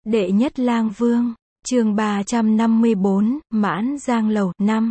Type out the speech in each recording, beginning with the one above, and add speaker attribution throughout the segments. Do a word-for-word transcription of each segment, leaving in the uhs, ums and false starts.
Speaker 1: Đệ nhất lang vương, chương ba trăm năm mươi bốn, Mãn Giang Lầu, năm.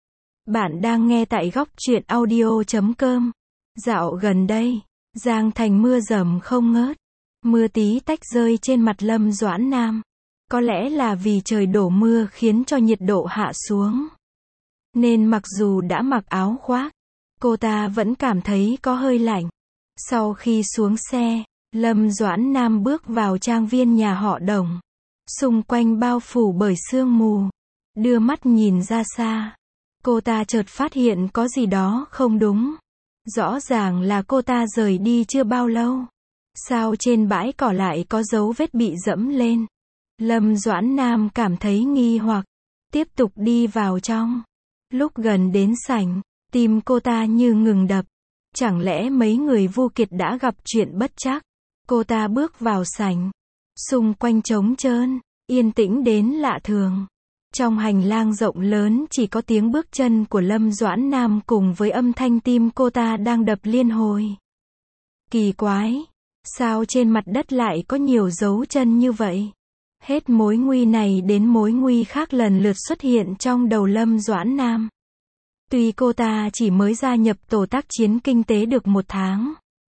Speaker 1: Bạn đang nghe tại góc truyện audio chấm com. Dạo gần đây, Giang Thành mưa dầm không ngớt. Mưa tí tách rơi trên mặt Lâm Doãn Nam. Có lẽ là vì trời đổ mưa khiến cho nhiệt độ hạ xuống. Nên mặc dù đã mặc áo khoác, cô ta vẫn cảm thấy có hơi lạnh. Sau khi xuống xe, Lâm Doãn Nam bước vào trang viên nhà họ Đồng. Xung quanh bao phủ bởi sương mù. Đưa mắt nhìn ra xa, cô ta chợt phát hiện có gì đó không đúng. Rõ ràng là cô ta rời đi chưa bao lâu. Sao trên bãi cỏ lại có dấu vết bị dẫm lên? Lâm Doãn Nam cảm thấy nghi hoặc, tiếp tục đi vào trong. Lúc gần đến sảnh, tim cô ta như ngừng đập. Chẳng lẽ mấy người Vu Kiệt đã gặp chuyện bất trắc? Cô ta bước vào sảnh. Xung quanh trống trơn, yên tĩnh đến lạ thường. Trong hành lang rộng lớn chỉ có tiếng bước chân của Lâm Doãn Nam cùng với âm thanh tim cô ta đang đập liên hồi. Kỳ quái, sao trên mặt đất lại có nhiều dấu chân như vậy? Hết mối nguy này đến mối nguy khác lần lượt xuất hiện trong đầu Lâm Doãn Nam. Tuy cô ta chỉ mới gia nhập tổ tác chiến kinh tế được một tháng.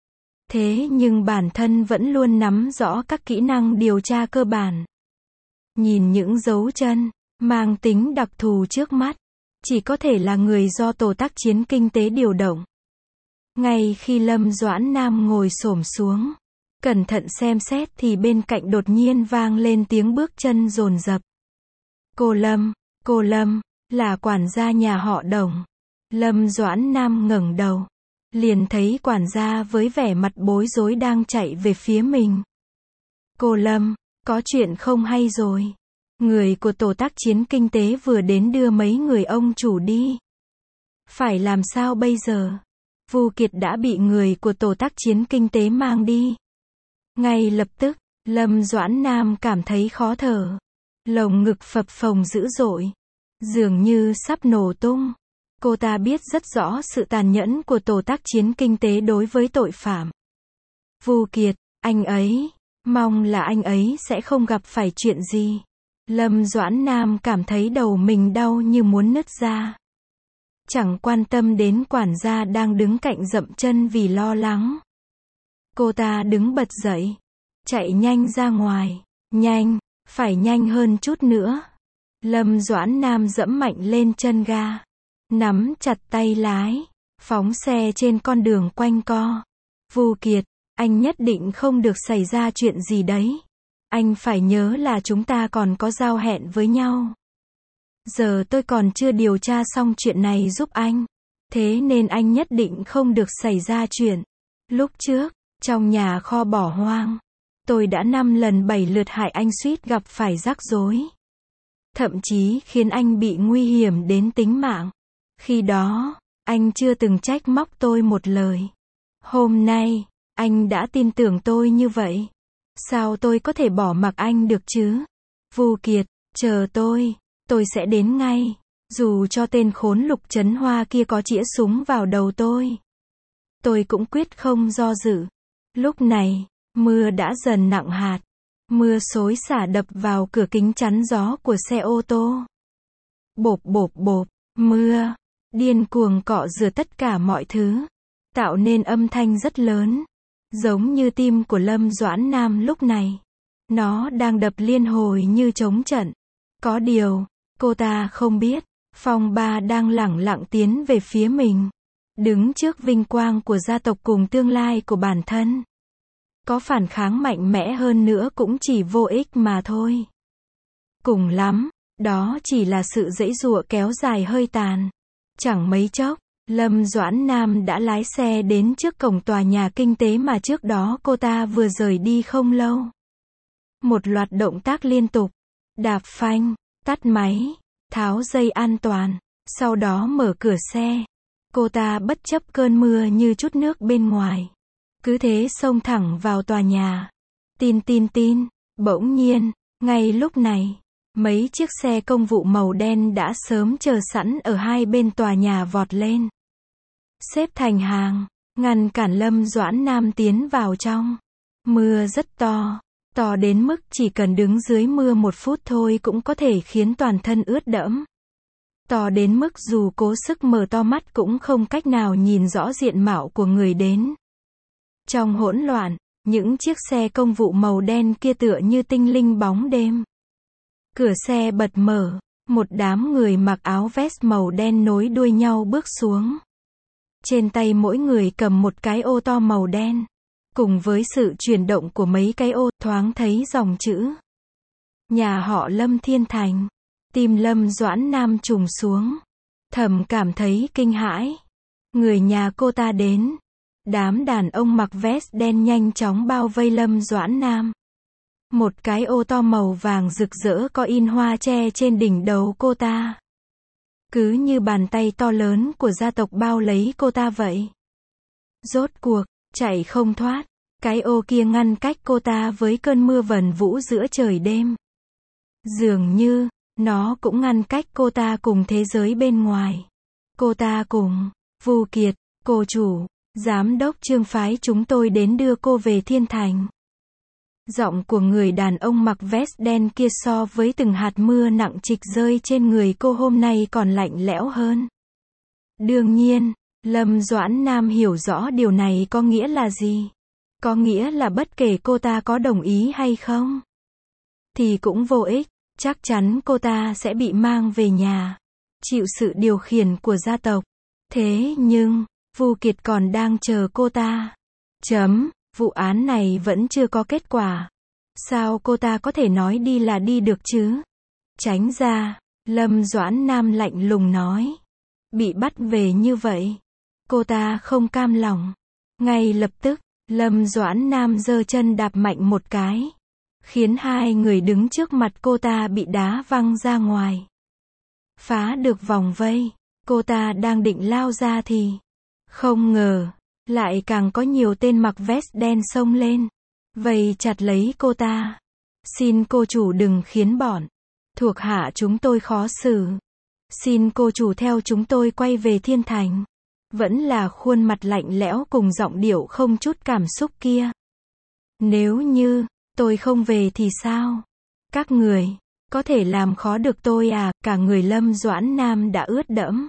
Speaker 1: Thế nhưng bản thân vẫn luôn nắm rõ các kỹ năng điều tra cơ bản. Nhìn những dấu chân, mang tính đặc thù trước mắt, chỉ có thể là người do tổ tác chiến kinh tế điều động. Ngay khi Lâm Doãn Nam ngồi xổm xuống, cẩn thận xem xét thì bên cạnh đột nhiên vang lên tiếng bước chân dồn dập. Cô Lâm, cô Lâm, là quản gia nhà họ Đồng. Lâm Doãn Nam ngẩng đầu, liền thấy quản gia với vẻ mặt bối rối đang chạy về phía mình. Cô Lâm, có chuyện không hay rồi. Người của tổ tác chiến kinh tế vừa đến đưa mấy người ông chủ đi. Phải làm sao bây giờ? Vu Kiệt đã bị người của tổ tác chiến kinh tế mang đi. Ngay lập tức, Lâm Doãn Nam cảm thấy khó thở. Lồng ngực phập phồng dữ dội, dường như sắp nổ tung. Cô ta biết rất rõ sự tàn nhẫn của tổ tác chiến kinh tế đối với tội phạm. Vu Kiệt, anh ấy, mong là anh ấy sẽ không gặp phải chuyện gì. Lâm Doãn Nam cảm thấy đầu mình đau như muốn nứt ra. Chẳng quan tâm đến quản gia đang đứng cạnh dậm chân vì lo lắng. Cô ta đứng bật dậy, chạy nhanh ra ngoài. Nhanh, phải nhanh hơn chút nữa. Lâm Doãn Nam dẫm mạnh lên chân ga, nắm chặt tay lái, phóng xe trên con đường quanh co. Vu Kiệt, anh nhất định không được xảy ra chuyện gì đấy. Anh phải nhớ là chúng ta còn có giao hẹn với nhau. Giờ tôi còn chưa điều tra xong chuyện này giúp anh. Thế nên anh nhất định không được xảy ra chuyện. Lúc trước, trong nhà kho bỏ hoang, tôi đã năm lần bảy lượt hại anh suýt gặp phải rắc rối. Thậm chí khiến anh bị nguy hiểm đến tính mạng. Khi đó, anh chưa từng trách móc tôi một lời. Hôm nay, anh đã tin tưởng tôi như vậy. Sao tôi có thể bỏ mặc anh được chứ? Vu Kiệt, chờ tôi, tôi sẽ đến ngay. Dù cho tên khốn Lục Trấn Hoa kia có chĩa súng vào đầu tôi, tôi cũng quyết không do dự. Lúc này, mưa đã dần nặng hạt. Mưa xối xả đập vào cửa kính chắn gió của xe ô tô. Bộp bộp bộp, mưa điên cuồng cọ rửa tất cả mọi thứ, tạo nên âm thanh rất lớn, giống như tim của Lâm Doãn Nam lúc này. Nó đang đập liên hồi như trống trận. Có điều, cô ta không biết, Phong Ba đang lẳng lặng tiến về phía mình. Đứng trước vinh quang của gia tộc cùng tương lai của bản thân. Có phản kháng mạnh mẽ hơn nữa cũng chỉ vô ích mà thôi. Cùng lắm, đó chỉ là sự giãy giụa kéo dài hơi tàn. Chẳng mấy chốc, Lâm Doãn Nam đã lái xe đến trước cổng tòa nhà kinh tế mà trước đó cô ta vừa rời đi không lâu. Một loạt động tác liên tục. Đạp phanh, tắt máy, tháo dây an toàn, sau đó mở cửa xe. Cô ta bất chấp cơn mưa như chút nước bên ngoài. Cứ thế xông thẳng vào tòa nhà. Tin tin tin, bỗng nhiên, ngay lúc này, mấy chiếc xe công vụ màu đen đã sớm chờ sẵn ở hai bên tòa nhà vọt lên. Xếp thành hàng, ngăn cản Lâm Doãn Nam tiến vào trong. Mưa rất to, To đến mức chỉ cần đứng dưới mưa một phút thôi cũng có thể khiến toàn thân ướt đẫm. To đến mức dù cố sức mở to mắt cũng không cách nào nhìn rõ diện mạo của người đến. Trong hỗn loạn, những chiếc xe công vụ màu đen kia tựa như tinh linh bóng đêm. Cửa xe bật mở, một đám người mặc áo vest màu đen nối đuôi nhau bước xuống. Trên tay mỗi người cầm một cái ô to màu đen. Cùng với sự chuyển động của mấy cái ô, thoáng thấy dòng chữ. Nhà họ Lâm Thiên Thành. Tim Lâm Doãn Nam trùng xuống. Thầm cảm thấy kinh hãi. Người nhà cô ta đến. Đám đàn ông mặc vest đen nhanh chóng bao vây Lâm Doãn Nam. Một cái ô to màu vàng rực rỡ có in hoa tre trên đỉnh đầu cô ta. Cứ như bàn tay to lớn của gia tộc bao lấy cô ta vậy. Rốt cuộc, chạy không thoát. Cái ô kia ngăn cách cô ta với cơn mưa vần vũ giữa trời đêm. Dường như, nó cũng ngăn cách cô ta cùng thế giới bên ngoài. Cô ta cùng, Vu Kiệt, cô chủ, giám đốc Trương phái chúng tôi đến đưa cô về Thiên Thành. Giọng của người đàn ông mặc vest đen kia so với từng hạt mưa nặng trịch rơi trên người cô hôm nay còn lạnh lẽo hơn. Đương nhiên, Lâm Doãn Nam hiểu rõ điều này có nghĩa là gì. Có nghĩa là bất kể cô ta có đồng ý hay không, thì cũng vô ích, chắc chắn cô ta sẽ bị mang về nhà, chịu sự điều khiển của gia tộc. Thế nhưng, Vu Kiệt còn đang chờ cô ta. Chấm, vụ án này vẫn chưa có kết quả. Sao cô ta có thể nói đi là đi được chứ? Tránh ra, Lâm Doãn Nam lạnh lùng nói. Bị bắt về như vậy, cô ta không cam lòng. Ngay lập tức, Lâm Doãn Nam giơ chân đạp mạnh một cái, khiến hai người đứng trước mặt cô ta bị đá văng ra ngoài. Phá được vòng vây, cô ta đang định lao ra thì, không ngờ, lại càng có nhiều tên mặc vest đen xông lên, vây chặt lấy cô ta. Xin cô chủ đừng khiến bọn thuộc hạ chúng tôi khó xử. Xin cô chủ theo chúng tôi quay về Thiên Thành. Vẫn là khuôn mặt lạnh lẽo cùng giọng điệu không chút cảm xúc kia. Nếu như, tôi không về thì sao? Các người, có thể làm khó được tôi à? Cả người Lâm Doãn Nam đã ướt đẫm.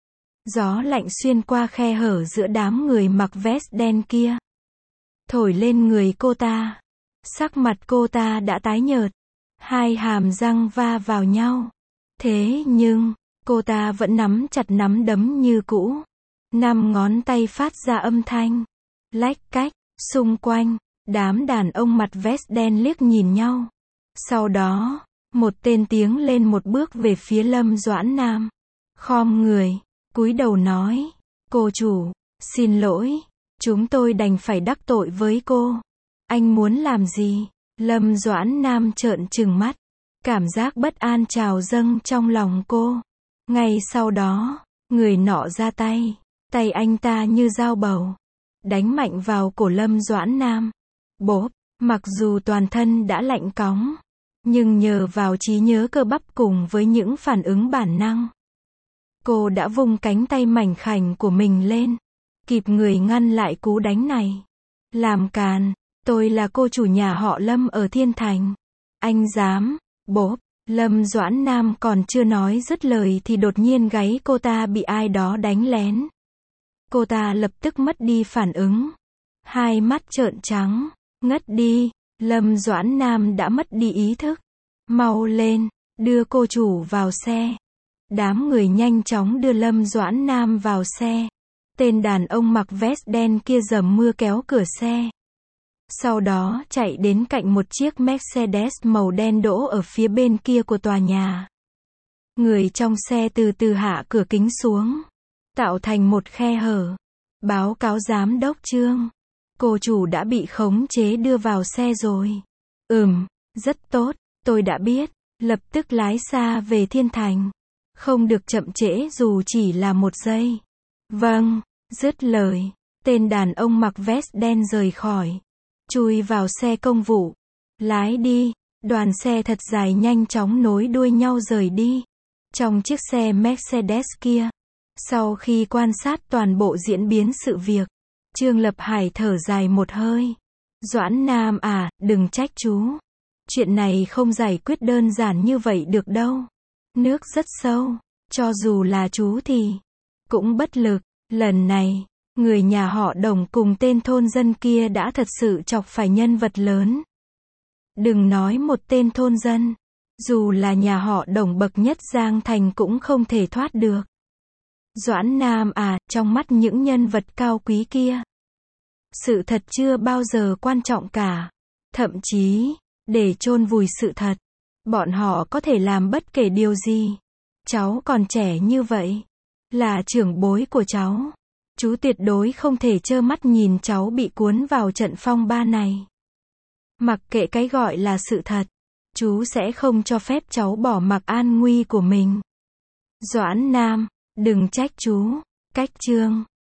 Speaker 1: Gió lạnh xuyên qua khe hở giữa đám người mặc vest đen kia. Thổi lên người cô ta. Sắc mặt cô ta đã tái nhợt. Hai hàm răng va vào nhau. Thế nhưng, cô ta vẫn nắm chặt nắm đấm như cũ. Năm ngón tay phát ra âm thanh. Lách cách, xung quanh, đám đàn ông mặt vest đen liếc nhìn nhau. Sau đó, một tên tiến lên một bước về phía Lâm Doãn Nam. Khom người, cúi đầu nói. Cô chủ, xin lỗi, chúng tôi đành phải đắc tội với cô. Anh muốn làm gì? Lâm Doãn Nam trợn trừng mắt. Cảm giác bất an trào dâng trong lòng cô. Ngay sau đó, người nọ ra tay. Tay anh ta như dao bầu. Đánh mạnh vào cổ Lâm Doãn Nam. Bốp, mặc dù toàn thân đã lạnh cóng. Nhưng nhờ vào trí nhớ cơ bắp cùng với những phản ứng bản năng. Cô đã vung cánh tay mảnh khảnh của mình lên. Kịp người ngăn lại cú đánh này. Làm càn, tôi là cô chủ nhà họ Lâm ở Thiên Thành. Anh dám, bốp, Lâm Doãn Nam còn chưa nói dứt lời thì đột nhiên gáy cô ta bị ai đó đánh lén. Cô ta lập tức mất đi phản ứng. Hai mắt trợn trắng, ngất đi. Lâm Doãn Nam đã mất đi ý thức. Mau lên, đưa cô chủ vào xe. Đám người nhanh chóng đưa Lâm Doãn Nam vào xe. Tên đàn ông mặc vest đen kia dầm mưa kéo cửa xe. Sau đó chạy đến cạnh một chiếc Mercedes màu đen đỗ ở phía bên kia của tòa nhà. Người trong xe từ từ hạ cửa kính xuống, tạo thành một khe hở. Báo cáo giám đốc Trương. Cô chủ đã bị khống chế đưa vào xe rồi. Ừm, rất tốt, tôi đã biết. Lập tức lái xa về Thiên Thành. Không được chậm trễ dù chỉ là một giây. Vâng, dứt lời. Tên đàn ông mặc vest đen rời khỏi. Chui vào xe công vụ. Lái đi. Đoàn xe thật dài nhanh chóng nối đuôi nhau rời đi. Trong chiếc xe Mercedes kia. Sau khi quan sát toàn bộ diễn biến sự việc, Trương Lập Hải thở dài một hơi. Doãn Nam à, đừng trách chú. Chuyện này không giải quyết đơn giản như vậy được đâu. Nước rất sâu. Cho dù là chú thì cũng bất lực. Lần này, người nhà họ Đồng cùng tên thôn dân kia đã thật sự chọc phải nhân vật lớn. Đừng nói một tên thôn dân. Dù là nhà họ Đồng bậc nhất Giang Thành cũng không thể thoát được. Doãn Nam à, trong mắt những nhân vật cao quý kia, sự thật chưa bao giờ quan trọng cả. Thậm chí, để chôn vùi sự thật, bọn họ có thể làm bất kể điều gì. Cháu còn trẻ như vậy, là trưởng bối của cháu. Chú tuyệt đối không thể trơ mắt nhìn cháu bị cuốn vào trận phong ba này. Mặc kệ cái gọi là sự thật, chú sẽ không cho phép cháu bỏ mặc an nguy của mình. Doãn Nam, đừng trách chú. Cách chương